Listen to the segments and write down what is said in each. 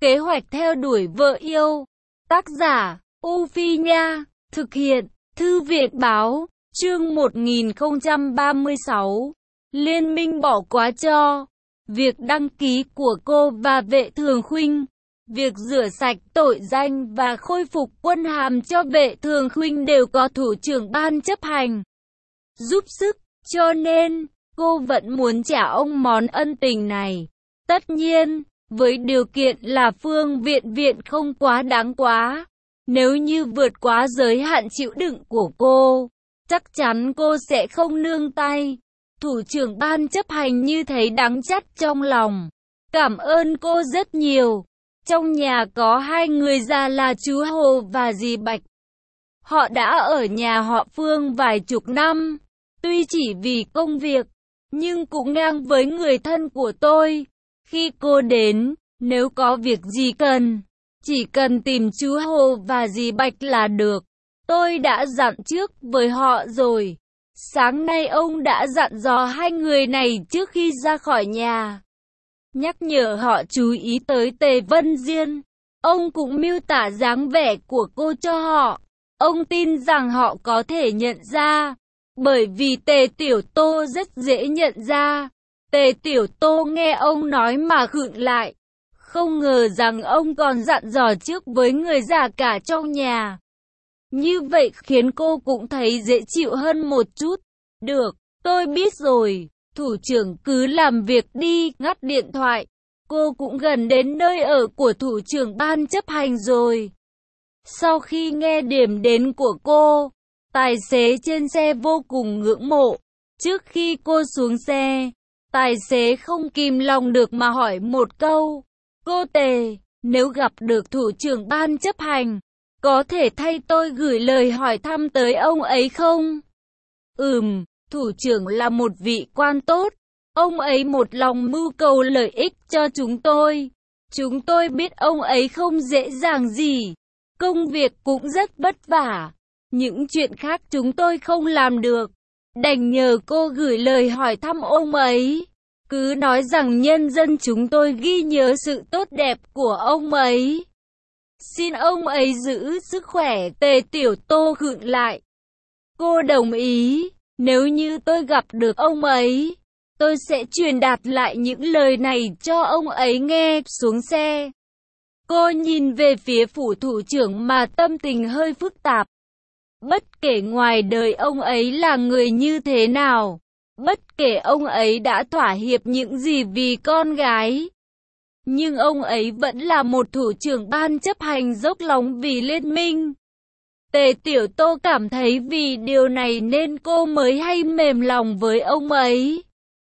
Kế hoạch theo đuổi vợ yêu. Tác giả, U Phi Nha. Thực hiện, Thư viện Báo. Chương 1036. Liên minh bỏ quá cho. Việc đăng ký của cô và Vệ Thường Khuynh. Việc rửa sạch tội danh và khôi phục quân hàm cho Vệ Thường Khuynh đều có thủ trưởng ban chấp hành giúp sức, cho nên cô vẫn muốn trả ông món ân tình này. Tất nhiên, với điều kiện là Phương Viện không quá đáng quá. Nếu như vượt quá giới hạn chịu đựng của cô, chắc chắn cô sẽ không nương tay. Thủ trưởng ban chấp hành như thấy đắng chát trong lòng. Cảm ơn cô rất nhiều. Trong nhà có hai người già là chú Hồ và dì Bạch. Họ đã ở nhà họ Phương vài chục năm. Tuy chỉ vì công việc, nhưng cũng ngang với người thân của tôi. Khi cô đến, nếu có việc gì cần, chỉ cần tìm chú Hồ và dì Bạch là được. Tôi đã dặn trước với họ rồi. Sáng nay ông đã dặn dò hai người này trước khi ra khỏi nhà, nhắc nhở họ chú ý tới Tề Vân Diên. Ông cũng miêu tả dáng vẻ của cô cho họ. Ông tin rằng họ có thể nhận ra, bởi vì Tề Tiểu Tô rất dễ nhận ra. Tề Tiểu Tô nghe ông nói mà khựng lại. Không ngờ rằng ông còn dặn dò trước với người già cả trong nhà. Như vậy khiến cô cũng thấy dễ chịu hơn một chút. Được, tôi biết rồi. Thủ trưởng cứ làm việc đi, ngắt điện thoại. Cô cũng gần đến nơi ở của thủ trưởng ban chấp hành rồi. Sau khi nghe điểm đến của cô, tài xế trên xe vô cùng ngưỡng mộ. Trước khi cô xuống xe, tài xế không kìm lòng được mà hỏi một câu. Cô Tề, nếu gặp được thủ trưởng ban chấp hành, có thể thay tôi gửi lời hỏi thăm tới ông ấy không? Thủ trưởng là một vị quan tốt. Ông ấy một lòng mưu cầu lợi ích cho chúng tôi. Chúng tôi biết ông ấy không dễ dàng gì. Công việc cũng rất vất vả. Những chuyện khác chúng tôi không làm được. Đành nhờ cô gửi lời hỏi thăm ông ấy. Cứ nói rằng nhân dân chúng tôi ghi nhớ sự tốt đẹp của ông ấy. Xin ông ấy giữ sức khỏe. Tề Tiểu Tô khựng lại. Cô đồng ý. Nếu như tôi gặp được ông ấy, tôi sẽ truyền đạt lại những lời này cho ông ấy nghe. Xuống xe, cô nhìn về phía phủ thủ trưởng mà tâm tình hơi phức tạp. Bất kể ngoài đời ông ấy là người như thế nào, bất kể ông ấy đã thỏa hiệp những gì vì con gái, nhưng ông ấy vẫn là một thủ trưởng ban chấp hành dốc lòng vì liên minh. Tề Tiểu Tô cảm thấy vì điều này nên cô mới hay mềm lòng với ông ấy.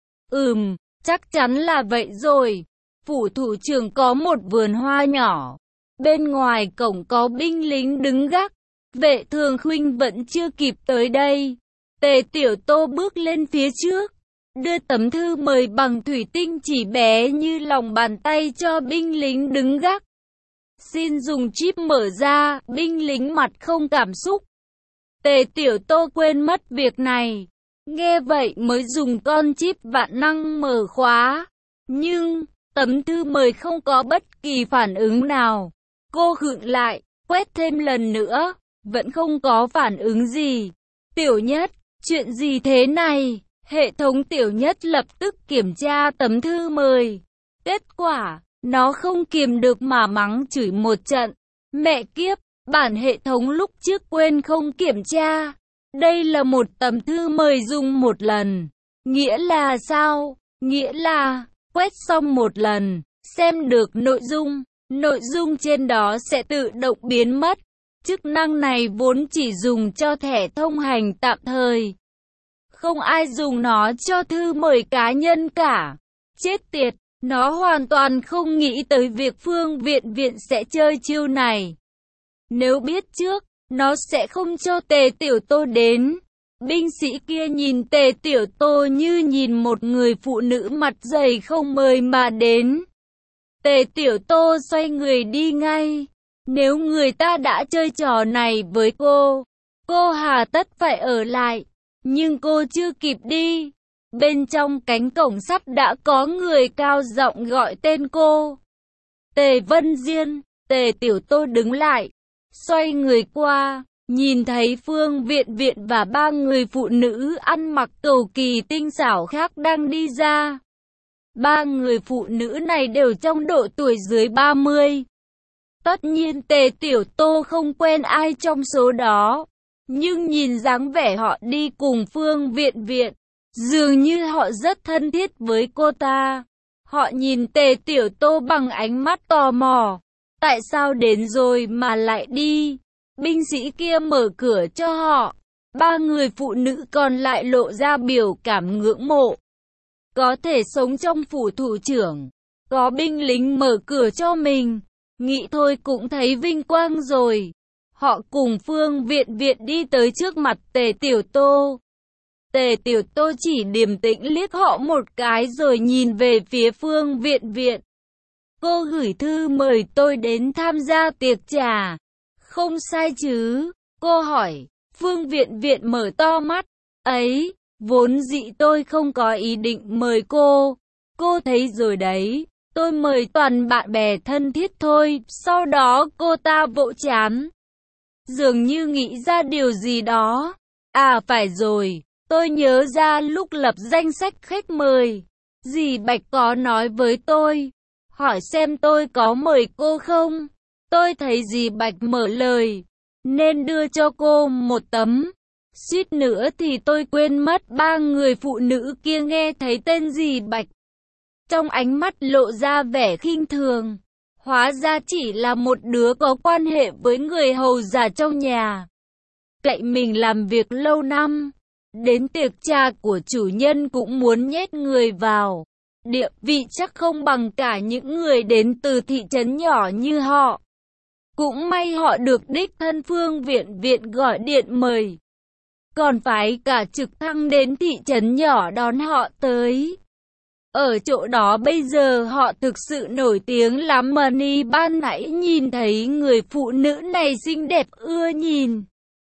Chắc chắn là vậy rồi. Phủ thủ trưởng có một vườn hoa nhỏ. Bên ngoài cổng có binh lính đứng gác. Vệ Thường Khuynh vẫn chưa kịp tới đây. Tề Tiểu Tô bước lên phía trước, đưa tấm thư mời bằng thủy tinh chỉ bé như lòng bàn tay cho binh lính đứng gác. Xin dùng chip mở ra. Binh lính mặt không cảm xúc. Tề Tiểu Tô quên mất việc này. Nghe vậy mới dùng con chip vạn năng mở khóa. Nhưng tấm thư mời không có bất kỳ phản ứng nào. Cô khựng lại, quét thêm lần nữa, vẫn không có phản ứng gì. Tiểu Nhất, chuyện gì thế này? Hệ thống Tiểu Nhất lập tức kiểm tra tấm thư mời. Kết quả, nó không kiềm được mà mắng chửi một trận. Mẹ kiếp, bản hệ thống lúc trước quên không kiểm tra. Đây là một tấm thư mời dùng một lần. Nghĩa là sao? Nghĩa là, quét xong một lần, xem được nội dung trên đó sẽ tự động biến mất. Chức năng này vốn chỉ dùng cho thẻ thông hành tạm thời. Không ai dùng nó cho thư mời cá nhân cả. Chết tiệt, nó hoàn toàn không nghĩ tới việc Phương Viện sẽ chơi chiêu này. Nếu biết trước, nó sẽ không cho Tề Tiểu Tô đến. Binh sĩ kia nhìn Tề Tiểu Tô như nhìn một người phụ nữ mặt dày không mời mà đến. Tề Tiểu Tô xoay người đi ngay. Nếu người ta đã chơi trò này với cô hà tất phải ở lại. Nhưng cô chưa kịp đi. Bên trong cánh cổng sắt đã có người cao giọng gọi tên cô. Tề Vân Diên, Tề Tiểu Tô đứng lại, xoay người qua, nhìn thấy Phương Viện Viện và ba người phụ nữ ăn mặc cầu kỳ tinh xảo khác đang đi ra. Ba người phụ nữ này đều trong độ tuổi dưới 30. Tất nhiên Tề Tiểu Tô không quen ai trong số đó, nhưng nhìn dáng vẻ họ đi cùng Phương Viện Viện, dường như họ rất thân thiết với cô ta. Họ nhìn Tề Tiểu Tô bằng ánh mắt tò mò. Tại sao đến rồi mà lại đi? Binh sĩ kia mở cửa cho họ. Ba người phụ nữ còn lại lộ ra biểu cảm ngưỡng mộ. Có thể sống trong phủ thủ trưởng, có binh lính mở cửa cho mình, nghĩ thôi cũng thấy vinh quang rồi. Họ cùng Phương Viện Viện đi tới trước mặt Tề Tiểu Tô. Tề Tiểu Tô chỉ điềm tĩnh liếc họ một cái rồi nhìn về phía Phương Viện Viện. Cô gửi thư mời tôi đến tham gia tiệc trà. Không sai chứ? Cô hỏi. Phương Viện Viện mở to mắt. Ấy, vốn dĩ tôi không có ý định mời cô. Cô thấy rồi đấy, tôi mời toàn bạn bè thân thiết thôi. Sau đó cô ta vỗ trán, dường như nghĩ ra điều gì đó. À phải rồi, tôi nhớ ra lúc lập danh sách khách mời, dì Bạch có nói với tôi, hỏi xem tôi có mời cô không. Tôi thấy dì Bạch mở lời, nên đưa cho cô một tấm. Suýt nữa thì tôi quên mất. Ba người phụ nữ kia nghe thấy tên dì Bạch, trong ánh mắt lộ ra vẻ khinh thường. Hóa ra chỉ là một đứa có quan hệ với người hầu già trong nhà, cậy mình làm việc lâu năm, đến tiệc trà của chủ nhân cũng muốn nhét người vào. Địa vị chắc không bằng cả những người đến từ thị trấn nhỏ như họ. Cũng may họ được đích thân Phương Viện Viện gọi điện mời, còn phải cả trực thăng đến thị trấn nhỏ đón họ tới. Ở chỗ đó bây giờ họ thực sự nổi tiếng lắm. Mani ban nãy nhìn thấy người phụ nữ này xinh đẹp ưa nhìn,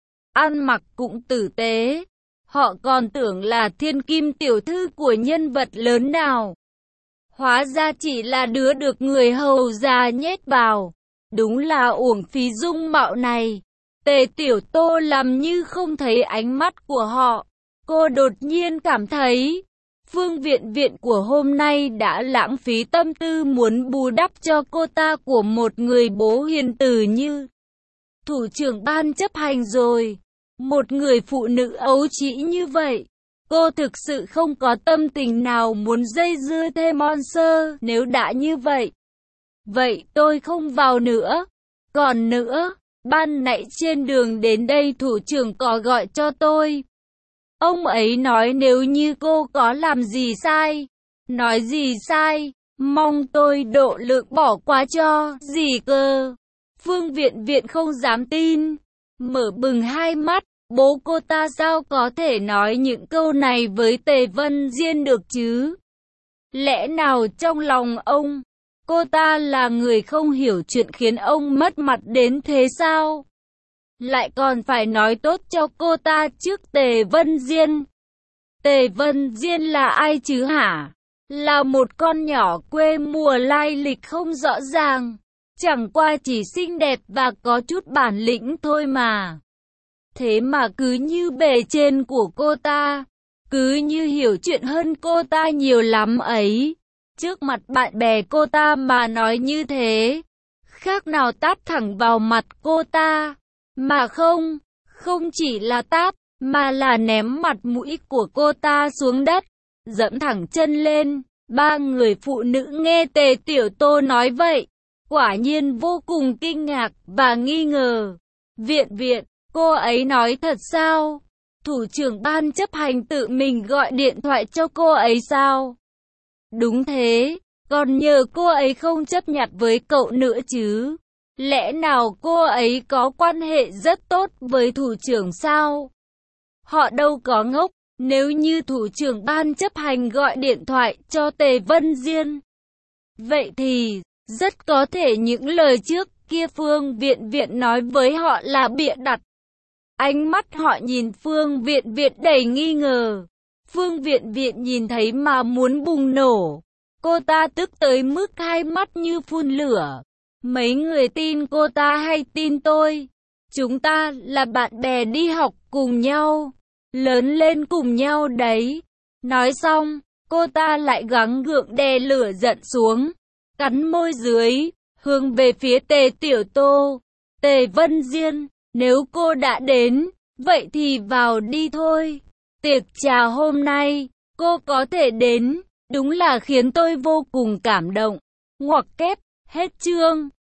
ăn mặc cũng tử tế. Họ còn tưởng là thiên kim tiểu thư của nhân vật lớn nào. Hóa ra chỉ là đứa được người hầu già nhét vào. Đúng là uổng phí dung mạo này. Tề Tiểu Tô làm như không thấy ánh mắt của họ. Cô đột nhiên cảm thấy Phương Viện Viện của hôm nay đã lãng phí tâm tư muốn bù đắp cho cô ta của một người bố hiền từ như thủ trưởng ban chấp hành rồi. Một người phụ nữ ấu trĩ như vậy, cô thực sự không có tâm tình nào muốn dây dưa thêm Monster. Nếu đã như vậy, vậy tôi không vào nữa. Còn nữa, ban nãy trên đường đến đây thủ trưởng có gọi cho tôi. Ông ấy nói nếu như cô có làm gì sai, nói gì sai, mong tôi độ lượng bỏ qua cho. Gì cơ? Phương Viện Viện không dám tin, mở bừng hai mắt. Bố cô ta sao có thể nói những câu này với Tề Vân Diên được chứ? Lẽ nào trong lòng ông, cô ta là người không hiểu chuyện khiến ông mất mặt đến thế sao? Lại còn phải nói tốt cho cô ta trước Tề Vân Diên. Tề Vân Diên là ai chứ hả? Là một con nhỏ quê mùa lai lịch không rõ ràng, chẳng qua chỉ xinh đẹp và có chút bản lĩnh thôi mà. Thế mà cứ như bề trên của cô ta, cứ như hiểu chuyện hơn cô ta nhiều lắm ấy. Trước mặt bạn bè cô ta mà nói như thế, khác nào tát thẳng vào mặt cô ta. Mà không, không chỉ là tát, mà là ném mặt mũi của cô ta xuống đất, dẫm thẳng chân lên. Ba người phụ nữ nghe Tề Tiểu Tô nói vậy, quả nhiên vô cùng kinh ngạc và nghi ngờ. Viện Viện, cô ấy nói thật sao? Thủ trưởng ban chấp hành tự mình gọi điện thoại cho cô ấy sao? Đúng thế, còn nhờ cô ấy không chấp nhặt với cậu nữa chứ? Lẽ nào cô ấy có quan hệ rất tốt với thủ trưởng sao? Họ đâu có ngốc. Nếu như thủ trưởng ban chấp hành gọi điện thoại cho Tề Vân Diên, vậy thì rất có thể những lời trước kia Phương Viện Viện nói với họ là bịa đặt. Ánh mắt họ nhìn Phương Viện Viện đầy nghi ngờ. Phương Viện Viện nhìn thấy mà muốn bùng nổ. Cô ta tức tới mức hai mắt như phun lửa. Mấy người tin cô ta hay tin tôi? Chúng ta là bạn bè đi học cùng nhau, lớn lên cùng nhau đấy. Nói xong, cô ta lại gắng gượng đè lửa giận xuống, cắn môi dưới, hướng về phía Tề Tiểu Tô. Tề Vân Diên, nếu cô đã đến, vậy thì vào đi thôi. Tiệc trà hôm nay, cô có thể đến, đúng là khiến tôi vô cùng cảm động. Ngoặc kép, hết chương.